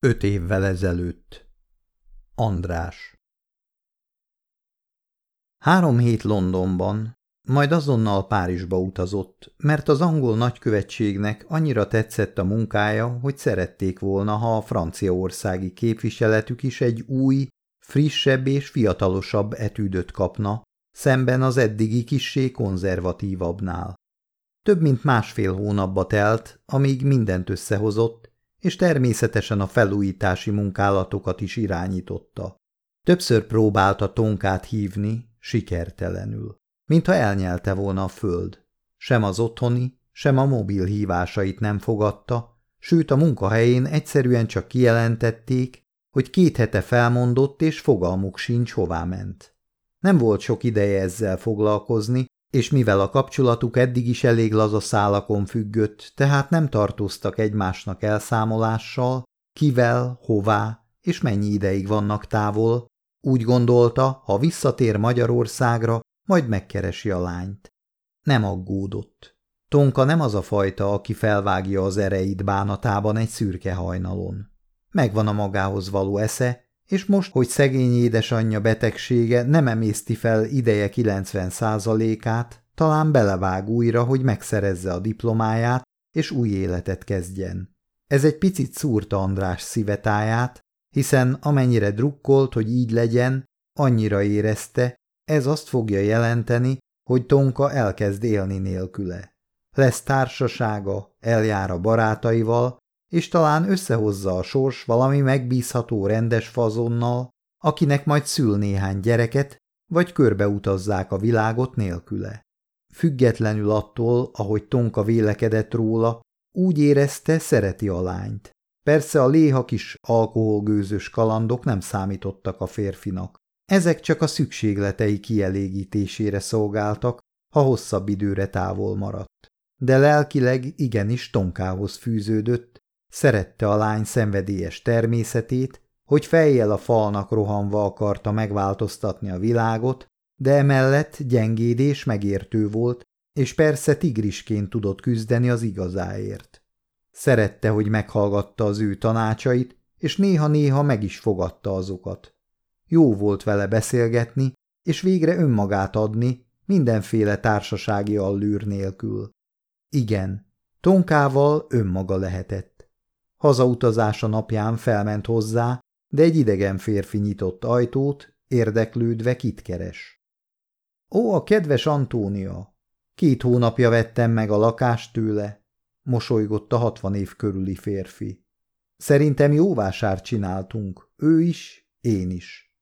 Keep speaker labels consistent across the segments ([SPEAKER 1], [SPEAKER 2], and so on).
[SPEAKER 1] 5 évvel ezelőtt. András. 3 hét Londonban, majd azonnal Párizsba utazott, mert az angol nagykövetségnek annyira tetszett a munkája, hogy szerették volna, ha a franciaországi képviseletük is egy új, frissebb és fiatalosabb etűdöt kapna, szemben az eddigi kissé konzervatívabbnál. Több mint 1,5 hónapba telt, amíg mindent összehozott, és természetesen a felújítási munkálatokat is irányította. Többször próbálta Tonkát hívni, sikertelenül. Mintha elnyelte volna a föld. Sem az otthoni, sem a mobil hívásait nem fogadta, sőt a munkahelyén egyszerűen csak kijelentették, hogy 2 hete felmondott, és fogalmuk sincs, hová ment. Nem volt sok ideje ezzel foglalkozni, és mivel a kapcsolatuk eddig is elég laza szálakon függött, tehát nem tartoztak egymásnak elszámolással, kivel, hová és mennyi ideig vannak távol, úgy gondolta, ha visszatér Magyarországra, majd megkeresi a lányt. Nem aggódott. Tonka nem az a fajta, aki felvágja az ereit bánatában egy szürke hajnalon. Megvan a magához való esze, és most, hogy szegény édesanyja betegsége nem emészti fel ideje 90%-át, talán belevág újra, hogy megszerezze a diplomáját, és új életet kezdjen. Ez egy picit szúrta András szívetáját, hiszen amennyire drukkolt, hogy így legyen, annyira érezte, ez azt fogja jelenteni, hogy Tonka elkezd élni nélküle. Lesz társasága, eljár a barátaival, és talán összehozza a sors valami megbízható rendes fazonnal, akinek majd szül néhány gyereket, vagy körbeutazzák a világot nélküle. Függetlenül attól, ahogy Tonka vélekedett róla, úgy érezte, szereti a lányt. Persze a léha kis alkoholgőzös kalandok nem számítottak a férfinak. Ezek csak a szükségletei kielégítésére szolgáltak, ha hosszabb időre távol maradt. De lelkileg igenis Tonkához fűződött, szerette a lány szenvedélyes természetét, hogy fejjel a falnak rohanva akarta megváltoztatni a világot, de emellett gyengéd és megértő volt, és persze tigrisként tudott küzdeni az igazáért. Szerette, hogy meghallgatta az ő tanácsait, és néha-néha meg is fogadta azokat. Jó volt vele beszélgetni, és végre önmagát adni, mindenféle társasági allűr nélkül. Igen, Tonkával önmaga lehetett. Hazautazása napján felment hozzá, de egy idegen férfi nyitott ajtót, érdeklődve kit keres. Ó, a kedves Antónia! 2 hónapja vettem meg a lakást tőle, mosolygott a 60 év körüli férfi. Szerintem jó vásárt csináltunk, ő is, én is.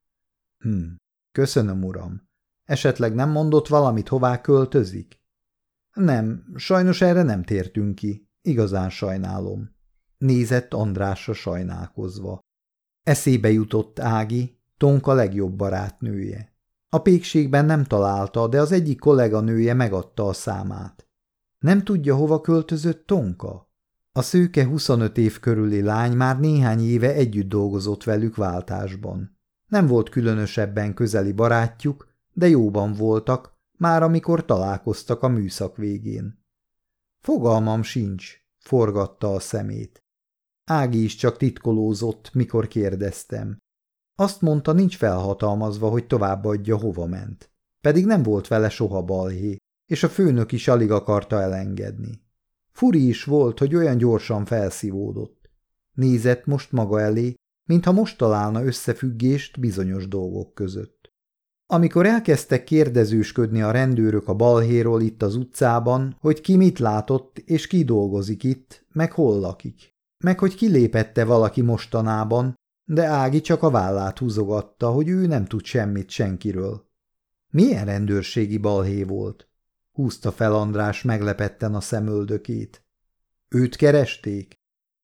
[SPEAKER 1] Köszönöm, uram. Esetleg nem mondott valamit, hová költözik? Nem, sajnos erre nem tértünk ki, igazán sajnálom. Nézett Andrásra sajnálkozva. Eszébe jutott Ági, Tonka legjobb barátnője. A pékségben nem találta, de az egyik kolléganője megadta a számát. Nem tudja, hova költözött Tonka? A szőke 25 év körüli lány már néhány éve együtt dolgozott velük váltásban. Nem volt különösebben közeli barátjuk, de jóban voltak, már amikor találkoztak a műszak végén. Fogalmam sincs, forgatta a szemét. Ági is csak titkolózott, mikor kérdeztem. Azt mondta, nincs felhatalmazva, hogy továbbadja, hova ment. Pedig nem volt vele soha balhé, és a főnök is alig akarta elengedni. Furi is volt, hogy olyan gyorsan felszívódott. Nézett most maga elé, mintha most találna összefüggést bizonyos dolgok között. Amikor elkezdtek kérdezősködni a rendőrök a balhéról itt az utcában, hogy ki mit látott és ki dolgozik itt, meg hol lakik, meg hogy kilépette valaki mostanában, de Ági csak a vállát húzogatta, hogy ő nem tud semmit senkiről. Milyen rendőrségi balhé volt? Húzta fel András meglepetten a szemöldökét. Őt keresték?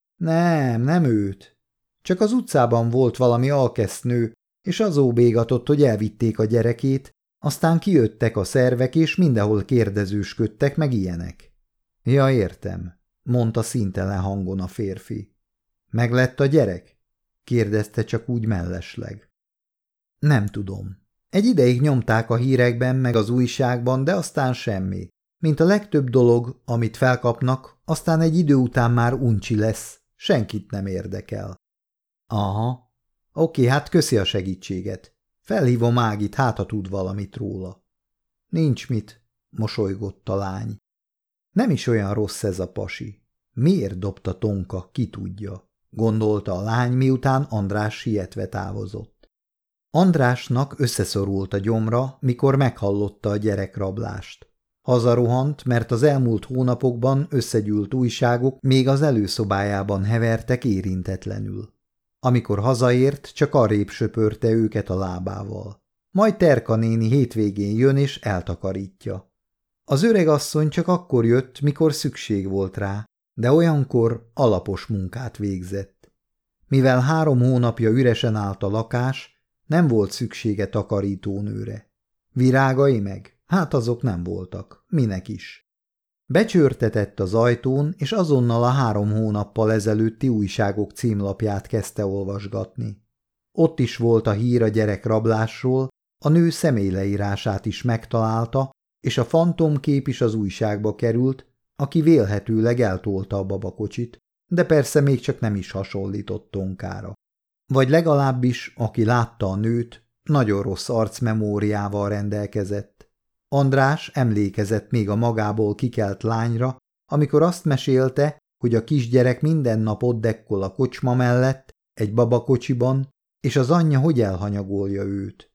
[SPEAKER 1] Nem őt. Csak az utcában volt valami alkesznő, és az óbégatott, hogy elvitték a gyerekét, aztán kijöttek a szervek, és mindenhol kérdezősködtek, meg ilyenek. Ja, értem, mondta színtelen hangon a férfi. Meglett a gyerek? Kérdezte csak úgy mellesleg. Nem tudom. Egy ideig nyomták a hírekben, meg az újságban, de aztán semmi. Mint a legtöbb dolog, amit felkapnak, aztán egy idő után már uncsi lesz, senkit nem érdekel. Aha. Oké, hát köszi a segítséget. Felhívom Ágit, hát ha tud valamit róla. Nincs mit, mosolygott a lány. Nem is olyan rossz ez a pasi. Miért dobta Tonka, ki tudja, gondolta a lány, miután András sietve távozott. Andrásnak összeszorult a gyomra, mikor meghallotta a gyerekrablást. Hazarohant, mert az elmúlt hónapokban összegyűlt újságok még az előszobájában hevertek érintetlenül. Amikor hazaért, csak arrébb söpörte őket a lábával. Majd Terka néni hétvégén jön és eltakarítja. Az öregasszony csak akkor jött, mikor szükség volt rá, de olyankor alapos munkát végzett. Mivel 3 hónapja üresen állt a lakás, nem volt szüksége takarítónőre. Virágai meg? Hát azok nem voltak. Minek is? Becsörtetett az ajtón, és azonnal a 3 hónappal ezelőtti újságok címlapját kezdte olvasgatni. Ott is volt a hír a gyerekrablásról, a nő személyleírását is megtalálta, és a fantomkép is az újságba került, aki vélhetőleg eltolta a babakocsit, de persze még csak nem is hasonlított Tonkára. Vagy legalábbis, aki látta a nőt, nagyon rossz arcmemóriával rendelkezett. András emlékezett még a magából kikelt lányra, amikor azt mesélte, hogy a kisgyerek minden nap ott dekkol a kocsma mellett, egy babakocsiban, és az anyja hogy elhanyagolja őt.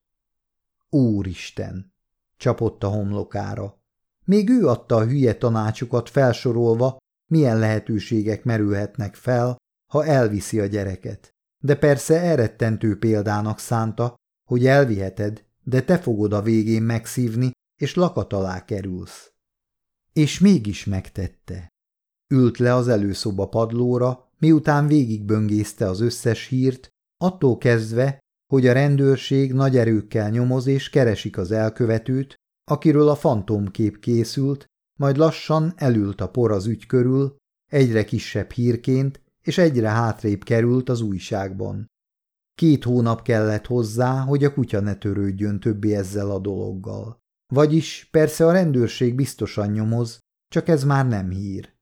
[SPEAKER 1] Úristen! Csapott a homlokára. Még ő adta a hülye tanácsokat felsorolva, milyen lehetőségek merülhetnek fel, ha elviszi a gyereket. De persze elrettentő példának szánta, hogy elviheted, de te fogod a végén megszívni, és lakat alá kerülsz. És mégis megtette. Ült le az előszoba padlóra, miután végigböngészte az összes hírt, attól kezdve, hogy a rendőrség nagy erőkkel nyomoz és keresik az elkövetőt, akiről a fantomkép készült, majd lassan elült a por az ügy körül, egyre kisebb hírként, és egyre hátrébb került az újságban. 2 hónap kellett hozzá, hogy a kutya ne törődjön többé ezzel a dologgal. Vagyis persze a rendőrség biztosan nyomoz, csak ez már nem hír.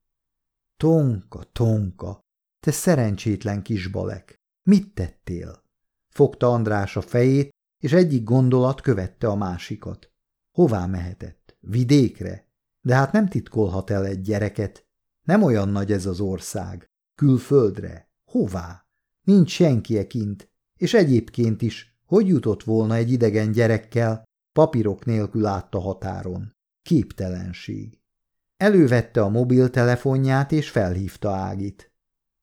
[SPEAKER 1] Tonka, Tonka, te szerencsétlen kisbalek, mit tettél? Fogta András a fejét, és egyik gondolat követte a másikat. Hová mehetett? Vidékre? De hát nem titkolhat el egy gyereket. Nem olyan nagy ez az ország. Külföldre? Hová? Nincs senki kint, és egyébként is, hogy jutott volna egy idegen gyerekkel, papírok nélkül át a határon. Képtelenség. Elővette a mobiltelefonját, és felhívta Ágit.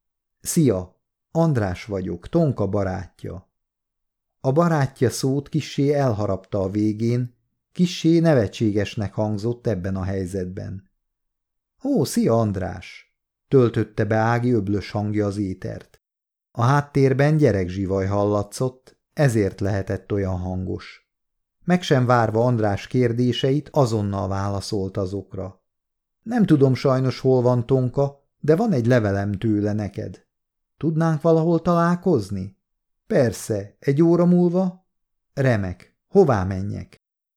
[SPEAKER 1] Szia, András vagyok, Tonka barátja. A barátja szót kissé elharapta a végén, kissé nevetségesnek hangzott ebben a helyzetben. Ó, szia, András! Töltötte be Ági öblös hangja az étert. A háttérben gyerekzsivaj hallatszott, ezért lehetett olyan hangos. Meg sem várva András kérdéseit, azonnal válaszolt azokra. Nem tudom sajnos, hol van Tonka, de van egy levelem tőle neked. Tudnánk valahol találkozni? Persze, 1 óra múlva? Remek, hová menjek?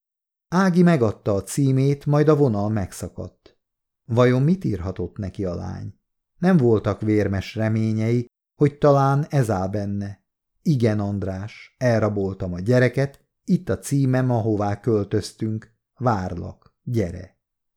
[SPEAKER 1] Ági megadta a címét, majd a vonal megszakadt. Vajon mit írhatott neki a lány? Nem voltak vérmes reményei, hogy talán ez áll benne. Igen, András, elraboltam a gyereket, itt a címem, ahová költöztünk. Várlak, gyere.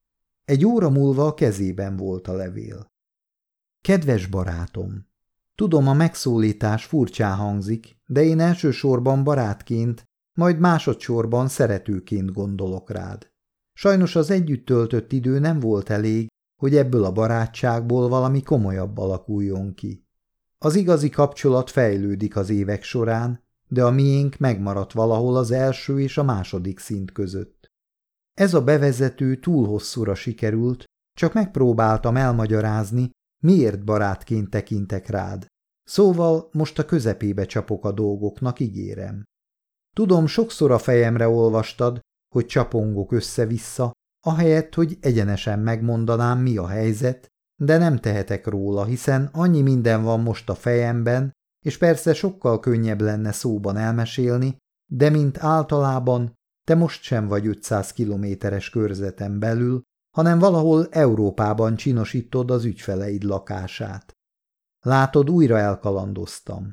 [SPEAKER 1] 1 óra múlva a kezében volt a levél. Kedves barátom, tudom, a megszólítás furcsán hangzik, de én elsősorban barátként, majd másodszorban szeretőként gondolok rád. Sajnos az együtt töltött idő nem volt elég, hogy ebből a barátságból valami komolyabb alakuljon ki. Az igazi kapcsolat fejlődik az évek során, de a miénk megmaradt valahol az első és a második szint között. Ez a bevezető túl hosszúra sikerült, csak megpróbáltam elmagyarázni, miért barátként tekintek rád. Szóval most a közepébe csapok a dolgoknak, ígérem. Tudom, sokszor a fejemre olvastad, hogy csapongok össze-vissza, ahelyett, hogy egyenesen megmondanám, mi a helyzet, de nem tehetek róla, hiszen annyi minden van most a fejemben, és persze sokkal könnyebb lenne szóban elmesélni, de mint általában, te most sem vagy 500 kilométeres körzeten belül, hanem valahol Európában csinosítod az ügyfeleid lakását. Látod, újra elkalandoztam.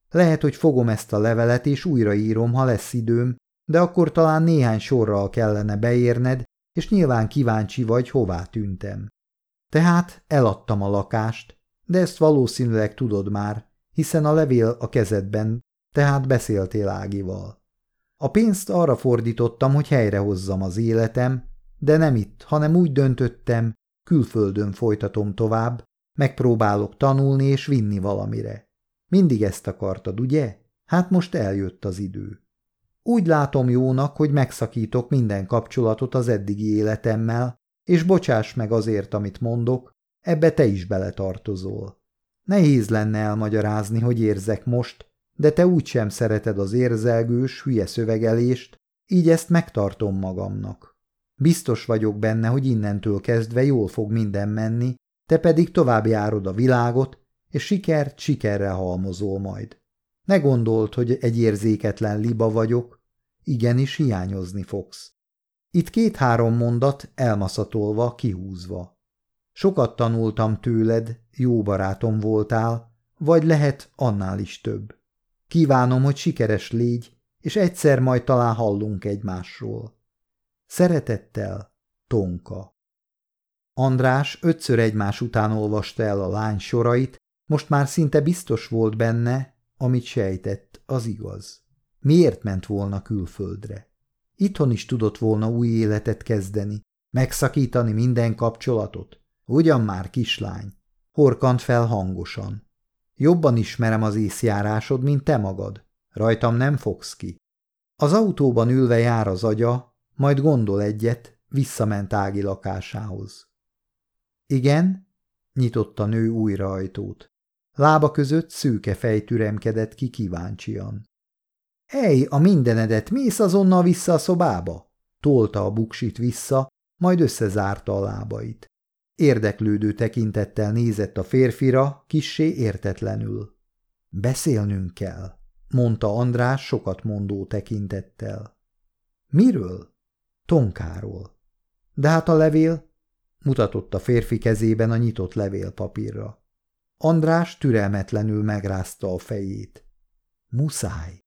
[SPEAKER 1] Lehet, hogy fogom ezt a levelet, és újraírom, ha lesz időm, de akkor talán néhány sorral kellene beérned, és nyilván kíváncsi vagy, hová tűntem. Tehát eladtam a lakást, de ezt valószínűleg tudod már, hiszen a levél a kezedben, tehát beszéltél Ágival. A pénzt arra fordítottam, hogy helyrehozzam az életem, de nem itt, hanem úgy döntöttem, külföldön folytatom tovább, megpróbálok tanulni és vinni valamire. Mindig ezt akartad, ugye? Hát most eljött az idő. Úgy látom jónak, hogy megszakítok minden kapcsolatot az eddigi életemmel, és bocsáss meg azért, amit mondok, ebbe te is beletartozol. Nehéz lenne elmagyarázni, hogy érzek most, de te úgysem szereted az érzelgős, hülye szövegelést, így ezt megtartom magamnak. Biztos vagyok benne, hogy innentől kezdve jól fog minden menni, te pedig tovább járod a világot, és sikert sikerrel halmozol majd. Ne gondold, hogy egy érzéketlen liba vagyok, igenis hiányozni fogsz. Itt 2-3 mondat elmaszatolva, kihúzva. Sokat tanultam tőled, jó barátom voltál, vagy lehet annál is több. Kívánom, hogy sikeres légy, és egyszer majd talán hallunk egymásról. Szeretettel, Tonka. András 5-ször egymás után olvasta el a lány sorait, most már szinte biztos volt benne, amit sejtett, az igaz. Miért ment volna külföldre? Itthon is tudott volna új életet kezdeni, megszakítani minden kapcsolatot. Ugyan már, kislány, horkant fel hangosan. Jobban ismerem az észjárásod, mint te magad. Rajtam nem fogsz ki. Az autóban ülve jár az agya, majd gondol egyet, visszament Ági lakásához. Igen? Nyitotta a nő újra ajtót. Lába között szőke fej türemkedett ki kíváncsian. Ej, a mindenedet, mész azonnal vissza a szobába? Tolta a buksit vissza, majd összezárta a lábait. Érdeklődő tekintettel nézett a férfira, kissé értetlenül. Beszélnünk kell, mondta András sokat mondó tekintettel. Miről? Tonkáról. De hát a levél, mutatott a férfi kezében a nyitott levélpapírra. András türelmetlenül megrázta a fejét. Muszáj.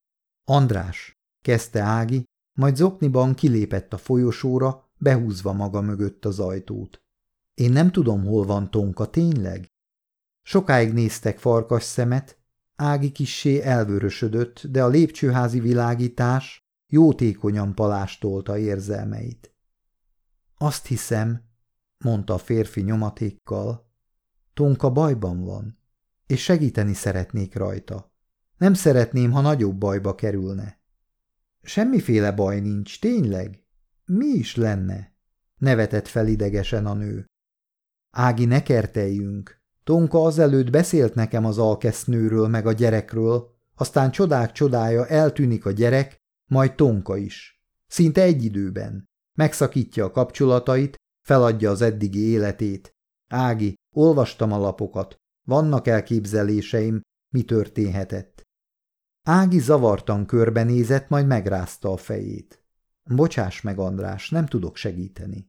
[SPEAKER 1] András, kezdte Ági, majd zokniban kilépett a folyosóra, behúzva maga mögött az ajtót. Én nem tudom, hol van Tonka, tényleg? Sokáig néztek farkas szemet, Ági kissé elvörösödött, de a lépcsőházi világítás jótékonyan palástolta érzelmeit. Azt hiszem, mondta a férfi nyomatékkal, Tonka bajban van, és segíteni szeretnék rajta. Nem szeretném, ha nagyobb bajba kerülne. Semmiféle baj nincs, tényleg? Mi is lenne? Nevetett fel idegesen a nő. Ági, ne kerteljünk. Tonka azelőtt beszélt nekem az alkesznőről meg a gyerekről, aztán csodák csodája eltűnik a gyerek, majd Tonka is. Szinte egy időben. Megszakítja a kapcsolatait, feladja az eddigi életét. Ági, olvastam a lapokat. Vannak elképzeléseim, mi történhetett. Ági zavartan körbenézett, majd megrázta a fejét. Bocsáss meg, András, nem tudok segíteni.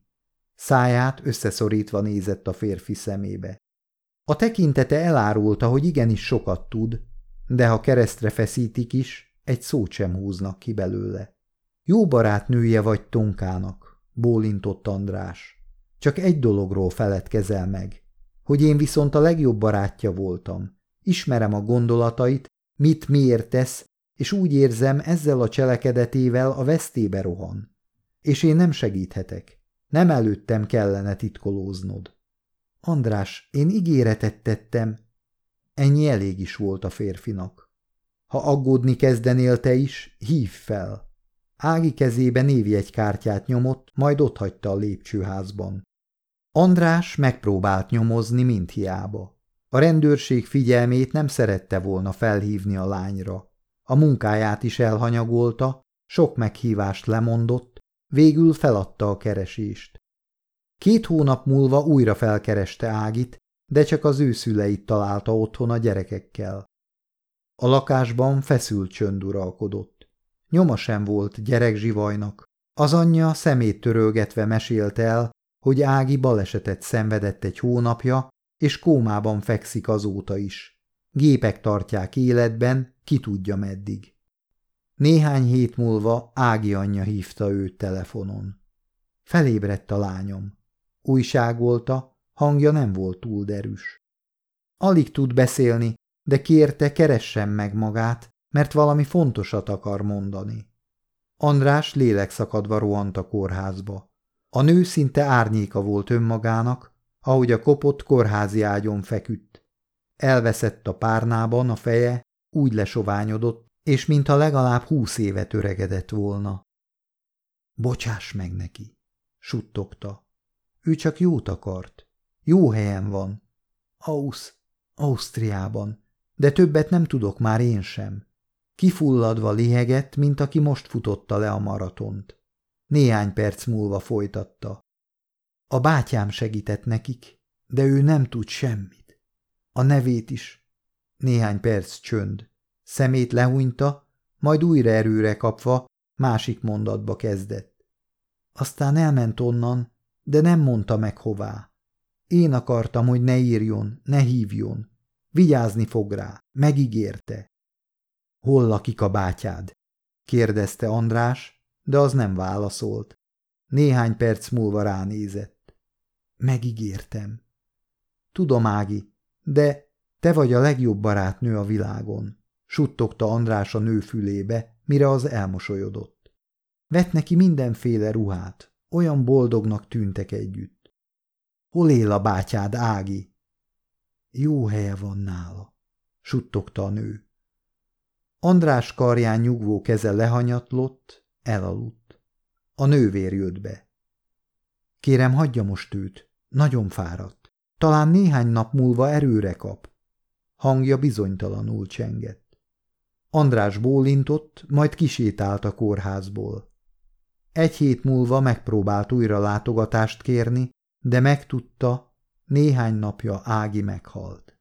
[SPEAKER 1] Száját összeszorítva nézett a férfi szemébe. A tekintete elárulta, hogy igenis sokat tud, de ha keresztre feszítik is, egy szót sem húznak ki belőle. Jó barátnője vagy Tonkának, bólintott András. Csak egy dologról feledkezel meg, hogy én viszont a legjobb barátja voltam. Ismerem a gondolatait, mit miért tesz, és úgy érzem, ezzel a cselekedetével a vesztébe rohan. És én nem segíthetek. Nem előttem kellene titkolóznod. András, én ígéretet tettem. Ennyi elég is volt a férfinak. Ha aggódni kezdenél te is, hívj fel. Ági kezébe névjegykártyát nyomott, majd otthagyta a lépcsőházban. András megpróbált nyomozni, mint hiába. A rendőrség figyelmét nem szerette volna felhívni a lányra. A munkáját is elhanyagolta, sok meghívást lemondott, végül feladta a keresést. 2 hónap múlva újra felkereste Ágit, de csak az ő szüleit találta otthon a gyerekekkel. A lakásban feszült csönd uralkodott. Nyoma sem volt gyerekzsivajnak. Az anyja szemét törölgetve mesélte el, hogy Ági balesetet szenvedett egy hónapja, és kómában fekszik azóta is. Gépek tartják életben, ki tudja meddig. Néhány hét múlva Ági anyja hívta őt telefonon. Felébredt a lányom. Újságolta, hangja nem volt túl derűs. Alig tud beszélni, de kérte, keressen meg magát, mert valami fontosat akar mondani. András lélekszakadva rohant a kórházba. A nő szinte árnyéka volt önmagának, ahogy a kopott kórházi ágyon feküdt. Elveszett a párnában a feje, úgy lesoványodott, és mintha legalább 20 évet öregedett volna. Bocsáss meg neki, suttogta. Ő csak jót akart. Jó helyen van. Ausztriában. De többet nem tudok már én sem. Kifulladva lihegett, mint aki most futotta le a maratont. Néhány perc múlva folytatta. A bátyám segített nekik, de ő nem tud semmit. A nevét is. Néhány perc csönd. Szemét lehúnyta, majd újra erőre kapva másik mondatba kezdett. Aztán elment onnan, de nem mondta meg hová. Én akartam, hogy ne írjon, ne hívjon. Vigyázni fog rá, megígérte. Hol lakik a bátyád? Kérdezte András, de az nem válaszolt. Néhány perc múlva ránézett. Megígértem. Tudom, Ági, de te vagy a legjobb barátnő a világon, suttogta András a nő fülébe, mire az elmosolyodott. Vett neki mindenféle ruhát, olyan boldognak tűntek együtt. Hol él a bátyád, Ági? Jó helye van nála, suttogta a nő. András karján nyugvó keze lehanyatlott, elaludt. A nővér jött be. Kérem, hagyja most őt, nagyon fáradt. Talán néhány nap múlva erőre kap. Hangja bizonytalanul csengett. András bólintott, majd kisétált a kórházból. 1 hét múlva megpróbált újra látogatást kérni, de megtudta, néhány napja Ági meghalt.